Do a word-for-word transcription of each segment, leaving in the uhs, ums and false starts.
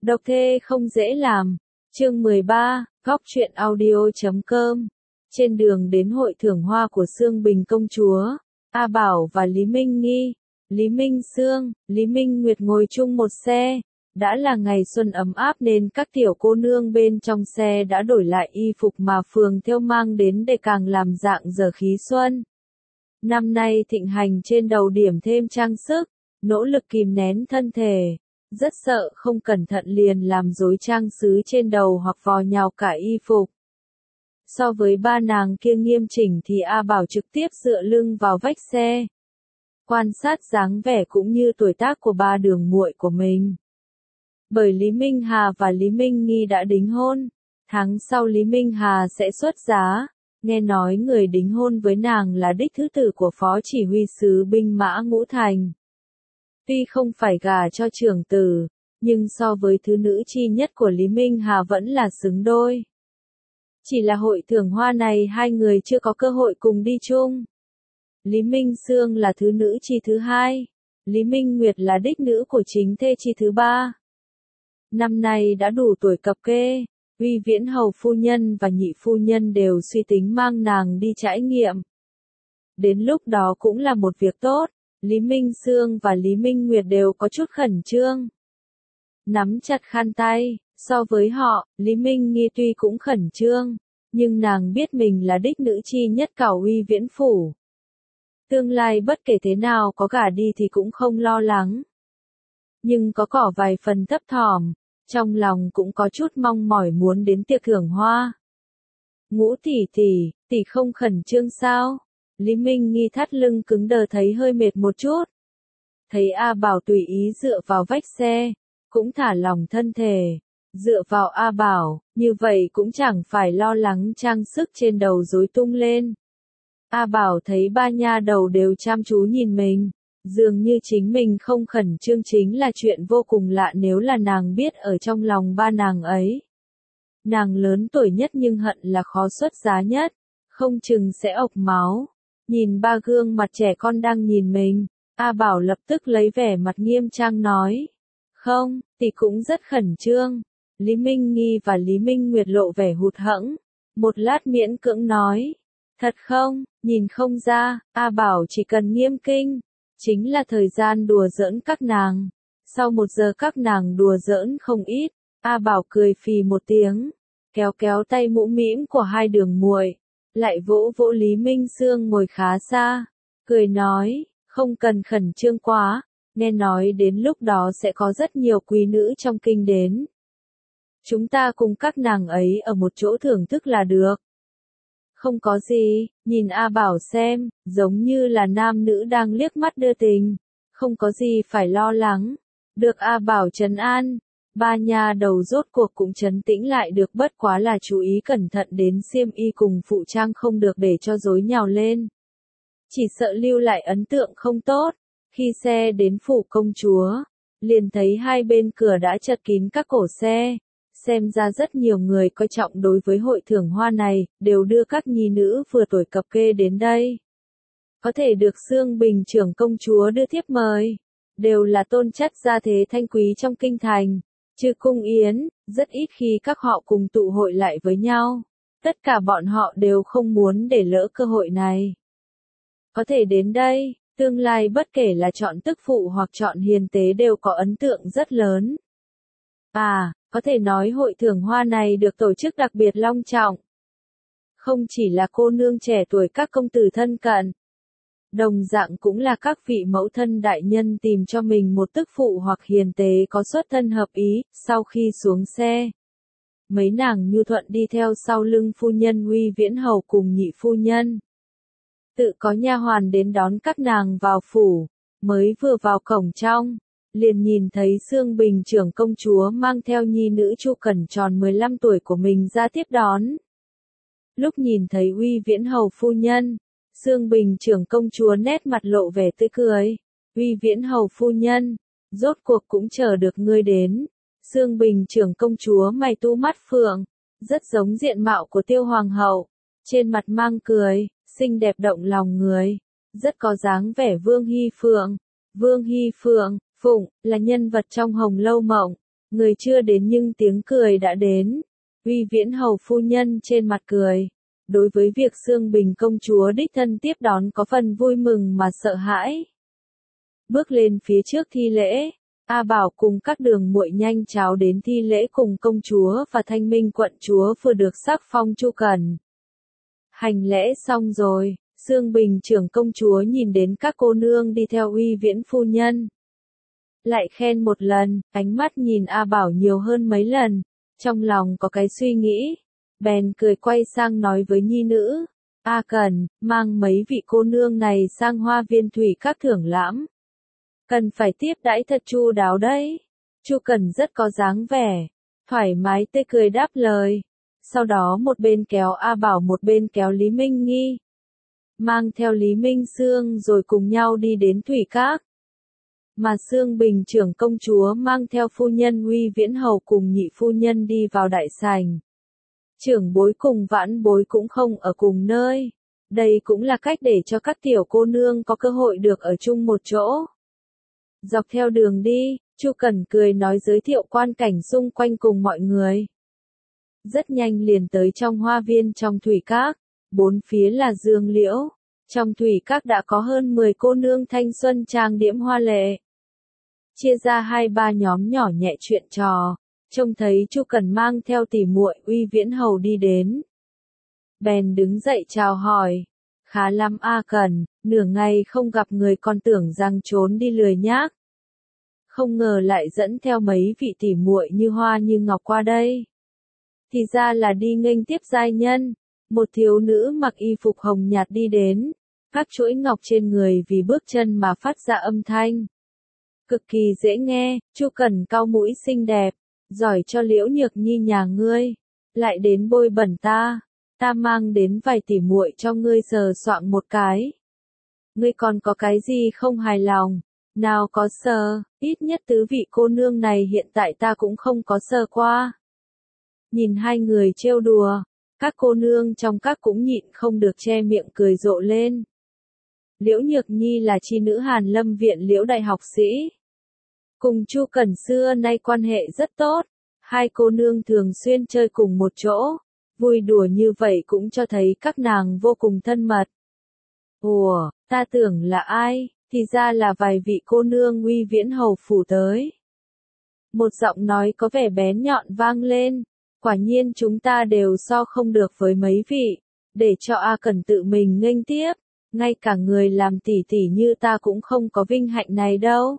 Độc thê không dễ làm. Chương mười ba, góc truyện audio chấm com. Trên đường đến hội thưởng hoa của Sương Bình công chúa, A Bảo và Lý Minh Nghi, Lý Minh Sương, Lý Minh Nguyệt ngồi chung một xe. Đã là ngày xuân ấm áp nên các tiểu cô nương bên trong xe đã đổi lại y phục mà phường thêu mang đến để càng làm dạng dở khí xuân. Năm nay thịnh hành trên đầu điểm thêm trang sức, nỗ lực kìm nén thân thể, rất sợ không cẩn thận liền làm rối trang sứ trên đầu hoặc vò nhào cả y phục. So với ba nàng kia nghiêm chỉnh thì A Bảo trực tiếp dựa lưng vào vách xe, quan sát dáng vẻ cũng như tuổi tác của ba đường muội của mình. Bởi Lý Minh Hà và Lý Minh Nghi đã đính hôn, tháng sau Lý Minh Hà sẽ xuất giá, nghe nói người đính hôn với nàng là đích thứ tử của phó chỉ huy sứ binh mã Ngũ Thành. Tuy không phải gả cho trưởng tử, nhưng so với thứ nữ chi nhất của Lý Minh Hà vẫn là xứng đôi. Chỉ là hội thưởng hoa này hai người chưa có cơ hội cùng đi chung. Lý Minh Sương là thứ nữ chi thứ hai, Lý Minh Nguyệt là đích nữ của chính thê chi thứ ba. Năm nay đã đủ tuổi cập kê, Uy Viễn hầu phu nhân và nhị phu nhân đều suy tính mang nàng đi trải nghiệm. Đến lúc đó cũng là một việc tốt, Lý Minh Sương và Lý Minh Nguyệt đều có chút khẩn trương. Nắm chặt khăn tay, so với họ, Lý Minh Nghi tuy cũng khẩn trương, nhưng nàng biết mình là đích nữ chi nhất cả Uy Viễn phủ. Tương lai bất kể thế nào có gả đi thì cũng không lo lắng. Nhưng có cỏ vài phần thấp thỏm, trong lòng cũng có chút mong mỏi muốn đến tiệc thưởng hoa. Ngũ tỷ tỷ, tỷ không khẩn trương sao? Lý Minh Nghi thắt lưng cứng đờ thấy hơi mệt một chút. Thấy A Bảo tùy ý dựa vào vách xe, cũng thả lòng thân thể, dựa vào A Bảo, như vậy cũng chẳng phải lo lắng trang sức trên đầu rối tung lên. A Bảo thấy ba nha đầu đều chăm chú nhìn mình, dường như chính mình không khẩn trương chính là chuyện vô cùng lạ nếu là nàng biết ở trong lòng ba nàng ấy. Nàng lớn tuổi nhất nhưng hận là khó xuất giá nhất, không chừng sẽ ộc máu. Nhìn ba gương mặt trẻ con đang nhìn mình, A Bảo lập tức lấy vẻ mặt nghiêm trang nói. Không, tỷ cũng rất khẩn trương. Lý Minh Nghi và Lý Minh Nguyệt lộ vẻ hụt hẫng. Một lát miễn cưỡng nói. Thật không, nhìn không ra, A Bảo chỉ cần nghiêm kinh. Chính là thời gian đùa giỡn các nàng. Sau một giờ các nàng đùa giỡn không ít, A Bảo cười phì một tiếng, kéo kéo tay mũm mĩm của hai đường muội, lại vỗ vỗ Lý Minh Sương ngồi khá xa, cười nói, không cần khẩn trương quá, nghe nói đến lúc đó sẽ có rất nhiều quý nữ trong kinh đến. Chúng ta cùng các nàng ấy ở một chỗ thưởng thức là được. Không có gì, nhìn A Bảo xem, giống như là nam nữ đang liếc mắt đưa tình, không có gì phải lo lắng. Được A Bảo trấn an, ba nha đầu rốt cuộc cũng trấn tĩnh lại được, bất quá là chú ý cẩn thận đến xiêm y cùng phụ trang không được để cho rối nhào lên. Chỉ sợ lưu lại ấn tượng không tốt. Khi xe đến phủ công chúa, liền thấy hai bên cửa đã chật kín các cổ xe. Xem ra rất nhiều người coi trọng đối với hội thưởng hoa này, đều đưa các nhi nữ vừa tuổi cập kê đến đây. Có thể được Sương Bình trưởng công chúa đưa thiếp mời, đều là tôn chất gia thế thanh quý trong kinh thành, trừ cung yến, rất ít khi các họ cùng tụ hội lại với nhau. Tất cả bọn họ đều không muốn để lỡ cơ hội này. Có thể đến đây, tương lai bất kể là chọn tức phụ hoặc chọn hiền tế đều có ấn tượng rất lớn. À, có thể nói hội thưởng hoa này được tổ chức đặc biệt long trọng. Không chỉ là cô nương trẻ tuổi các công tử thân cận, đồng dạng cũng là các vị mẫu thân đại nhân tìm cho mình một tức phụ hoặc hiền tế có xuất thân hợp ý. Sau khi xuống xe, mấy nàng nhu thuận đi theo sau lưng phu nhân Uy Viễn hầu cùng nhị phu nhân. Tự có nha hoàn đến đón các nàng vào phủ, mới vừa vào cổng trong, liền nhìn thấy Sương Bình trưởng công chúa mang theo nhi nữ Chu Cẩn tròn mười lăm tuổi của mình ra tiếp đón. Lúc nhìn thấy Uy Viễn hầu phu nhân, Sương Bình trưởng công chúa nét mặt lộ vẻ tươi cười. Uy Viễn hầu phu nhân, rốt cuộc cũng chờ được ngươi đến. Sương Bình trưởng công chúa mày tu mắt phượng, rất giống diện mạo của Tiêu hoàng hậu, trên mặt mang cười, xinh đẹp động lòng người, rất có dáng vẻ Vương Hy Phượng. Vương Hy Phượng, Phụng, là nhân vật trong Hồng Lâu Mộng, Người chưa đến nhưng tiếng cười đã đến. Uy Viễn Hầu phu nhân trên mặt cười. Đối với việc Xương Bình công chúa đích thân tiếp đón có phần vui mừng mà sợ hãi. Bước lên phía trước thi lễ, A Bảo cùng các đường muội nhanh chóng đến thi lễ cùng công chúa và Thanh Minh quận chúa vừa được sắc phong Chu Cẩn. Hành lễ xong rồi, Xương Bình trưởng công chúa nhìn đến các cô nương đi theo Uy Viễn phu nhân. Lại khen một lần, ánh mắt nhìn A Bảo nhiều hơn mấy lần, trong lòng có cái suy nghĩ, bèn cười quay sang nói với nhi nữ, A Cẩn, mang mấy vị cô nương này sang Hoa Viên thủy các thưởng lãm. Cần phải tiếp đãi thật chu đáo đấy. Chu Cẩn rất có dáng vẻ, thoải mái tươi cười đáp lời. Sau đó một bên kéo A Bảo một bên kéo Lý Minh Nghi. Mang theo Lý Minh Sương rồi cùng nhau đi đến thủy các. Mà Xương Bình trưởng công chúa mang theo phu nhân Uy Viễn Hầu cùng nhị phu nhân đi vào đại sảnh. Trưởng bối cùng vãn bối cũng không ở cùng nơi. Đây cũng là cách để cho các tiểu cô nương có cơ hội được ở chung một chỗ. Dọc theo đường đi, Chu Cẩn cười nói giới thiệu quan cảnh xung quanh cùng mọi người. Rất nhanh liền tới trong hoa viên trong thủy các, bốn phía là dương liễu. Trong thủy các đã có hơn mười cô nương thanh xuân trang điểm hoa lệ. Chia ra hai ba nhóm nhỏ nhẹ chuyện trò, trông thấy Chu Cẩn mang theo tỷ muội Uy Viễn Hầu đi đến. Bèn đứng dậy chào hỏi, khá lắm A Cẩn, nửa ngày không gặp người còn tưởng rằng trốn đi lười nhác. Không ngờ lại dẫn theo mấy vị tỷ muội như hoa như ngọc qua đây. Thì ra là đi nghênh tiếp giai nhân, một thiếu nữ mặc y phục hồng nhạt đi đến, các chuỗi ngọc trên người vì bước chân mà phát ra âm thanh. Cực kỳ dễ nghe, Chu Cẩn cau mũi xinh đẹp, giỏi cho Liễu Nhược Nhi nhà ngươi, lại đến bôi bẩn ta, ta mang đến vài tỷ muội cho ngươi sờ soạng một cái. Ngươi còn có cái gì không hài lòng? Nào có sờ, ít nhất tứ vị cô nương này hiện tại ta cũng không có sờ qua. Nhìn hai người trêu đùa, các cô nương trong các cũng nhịn không được che miệng cười rộ lên. Liễu Nhược Nhi là chi nữ Hàn Lâm viện Liễu đại học sĩ. Cùng Chu Cẩn xưa nay quan hệ rất tốt, hai cô nương thường xuyên chơi cùng một chỗ, vui đùa như vậy cũng cho thấy các nàng vô cùng thân mật. Ủa, ta tưởng là ai, thì ra là vài vị cô nương Uy Viễn Hầu phủ tới. Một giọng nói có vẻ bén nhọn vang lên, quả nhiên chúng ta đều so không được với mấy vị, để cho A Cẩn tự mình nghênh tiếp, ngay cả người làm tỷ tỷ như ta cũng không có vinh hạnh này đâu.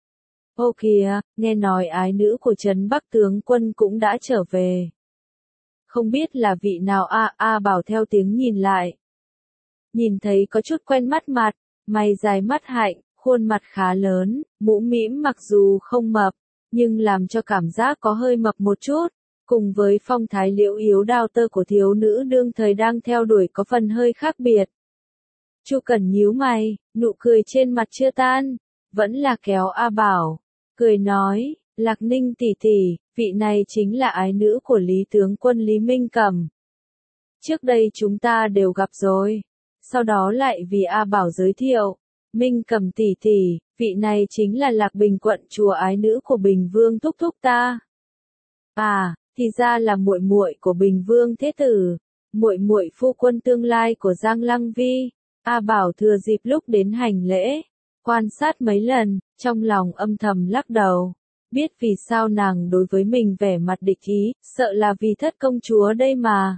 Ô kìa, nghe nói ái nữ của Trấn Bắc tướng quân cũng đã trở về. Không biết là vị nào A A Bảo theo tiếng nhìn lại. Nhìn thấy có chút quen mắt mặt, mày dài mắt hạnh, khuôn mặt khá lớn, mũ mĩm mặc dù không mập, nhưng làm cho cảm giác có hơi mập một chút, cùng với phong thái liễu yếu đao tơ của thiếu nữ đương thời đang theo đuổi có phần hơi khác biệt. Chu Cẩn nhíu mày, nụ cười trên mặt chưa tan, vẫn là kéo A Bảo, cười nói, Lạc Ninh tỷ tỷ, vị này chính là ái nữ của Lý tướng quân Lý Minh Cẩm. Trước đây chúng ta đều gặp rồi, sau đó lại vì A Bảo giới thiệu, Minh Cẩm tỷ tỷ, vị này chính là Lạc Bình quận chúa ái nữ của Bình Vương thúc thúc ta. À, thì ra là muội muội của Bình Vương thế tử, muội muội phu quân tương lai của Giang Lăng Vi. A Bảo thừa dịp lúc đến hành lễ, quan sát mấy lần, trong lòng âm thầm lắc đầu, biết vì sao nàng đối với mình vẻ mặt địch ý, sợ là vì thất công chúa đây mà.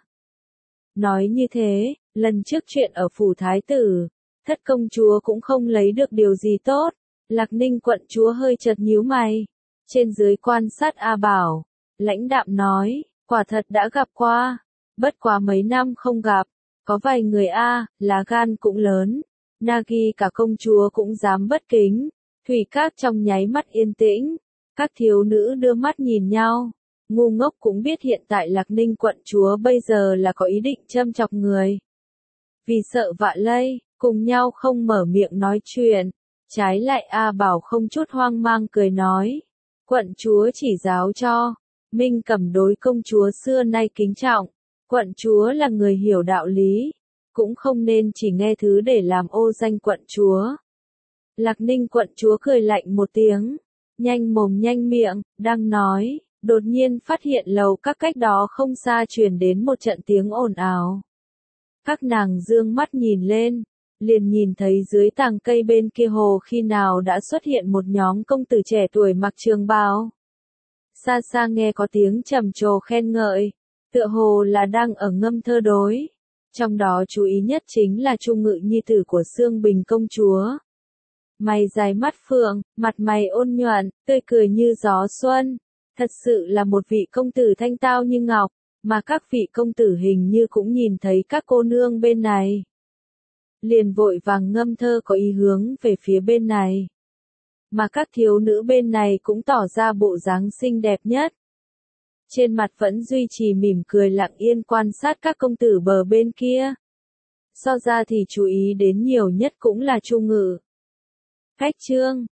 Nói như thế, lần trước chuyện ở phủ thái tử, thất công chúa cũng không lấy được điều gì tốt, Lạc Ninh quận chúa hơi chật nhíu mày, trên dưới quan sát A Bảo, lãnh đạm nói, quả thật đã gặp qua, bất quá mấy năm không gặp. Có vài người A, lá gan cũng lớn, Nagi cả công chúa cũng dám bất kính, thủy các trong nháy mắt yên tĩnh, các thiếu nữ đưa mắt nhìn nhau, ngu ngốc cũng biết hiện tại Lạc Ninh quận chúa bây giờ là có ý định châm chọc người. Vì sợ vạ lây, cùng nhau không mở miệng nói chuyện, trái lại A Bảo không chút hoang mang cười nói, quận chúa chỉ giáo cho, Minh Cẩm đối công chúa xưa nay kính trọng. Quận chúa là người hiểu đạo lý, cũng không nên chỉ nghe thứ để làm ô danh quận chúa. Lạc Ninh quận chúa cười lạnh một tiếng, nhanh mồm nhanh miệng, đang nói, Đột nhiên phát hiện lầu các cách đó không xa truyền đến một trận tiếng ồn ào. Các nàng dương mắt nhìn lên, liền nhìn thấy dưới tàng cây bên kia hồ khi nào đã xuất hiện một nhóm công tử trẻ tuổi mặc trường bào. Xa xa nghe có tiếng trầm trồ khen ngợi, tựa hồ là đang ở ngâm thơ đối. Trong đó chú ý nhất chính là Chu Ngự nhi tử của Xương Bình công chúa. Mày dài mắt phượng, mặt mày ôn nhuận, tươi cười như gió xuân. Thật sự là một vị công tử thanh tao như ngọc, mà các vị công tử hình như cũng nhìn thấy các cô nương bên này. Liền vội vàng ngâm thơ có ý hướng về phía bên này. Mà các thiếu nữ bên này cũng tỏ ra bộ dáng xinh đẹp nhất. Trên mặt vẫn duy trì mỉm cười lặng yên quan sát các công tử bờ bên kia. So ra thì chú ý đến nhiều nhất cũng là Chu Ngự. Khách trương,